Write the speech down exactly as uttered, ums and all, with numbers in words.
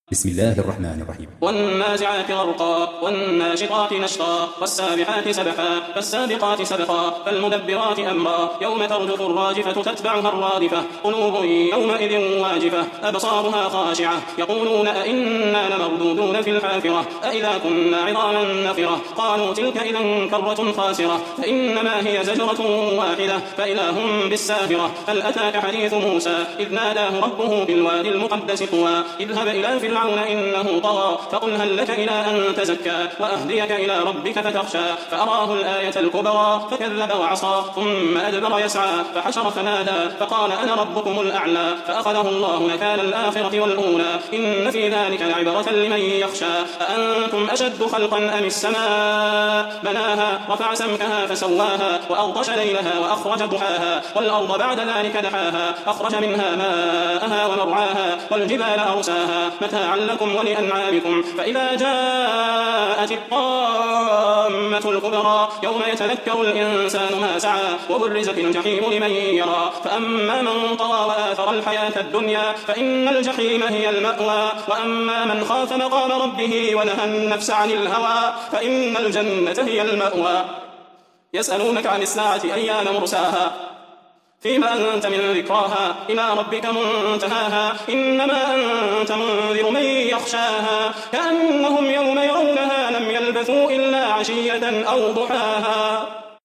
بسم الله الرحمن الرحيم. والنازعات غرقا والناشطات نشطا والسابحات سبحا فالسابقات سبقا فالمدبرات أمرا يوم ترجف الراجفة تتبعها الرادفة قلوب يومئذ واجفة أبصارها خاشعة يقولون أئنا لمردودون في الحافرة أئذا كنا عظاما نخرة قالوا تلك إذا كرة خاسرة فإنما هي زجرة واحدة فإذا هم بالساهرة هل أتاك حديث موسى إذ ناداه ربه بالوادي المقدس طوى اذهب إلى فرعون إنه طغى فقل هل لك إلى أن تزكى وأهديك إلى ربك فتخشى فأراه الآية الكبرى فكذب وعصى ثم أدبر يسعى فحشر فنادى فقال أنا ربكم الأعلى فأخذه الله نكال الآخرة والأولى إن في ذلك لعبرة لمن يخشى أأنتم أشد خلقا أم السماء بناها رفع سمكها فسواها وأغطش ليلها وأخرج ضحاها والأرض بعد ذلك دحاها أخرج منها ماءها ومرعاها والجبال أرساها متاعا لكم ولأنعامكم فإذا جاءت الطامة الكبرى يوم يتذكر الإنسان ما سعى وبرزت الجحيم لمن يرى فأما من طغى وآثر الحياة الدنيا فإن الجحيم هي المأوى وأما من خاف مقام ربه ونهى النفس عن الهوى فإن الجنة هي المأوى يسألونك عن الساعة أيان مرساها فيما أنت من ذكراها إلى ربك منتهاها إنما أنت منذر من يخشاها كأنهم يوم يرونها لم يلبثوا إلا عشية أو ضحاها.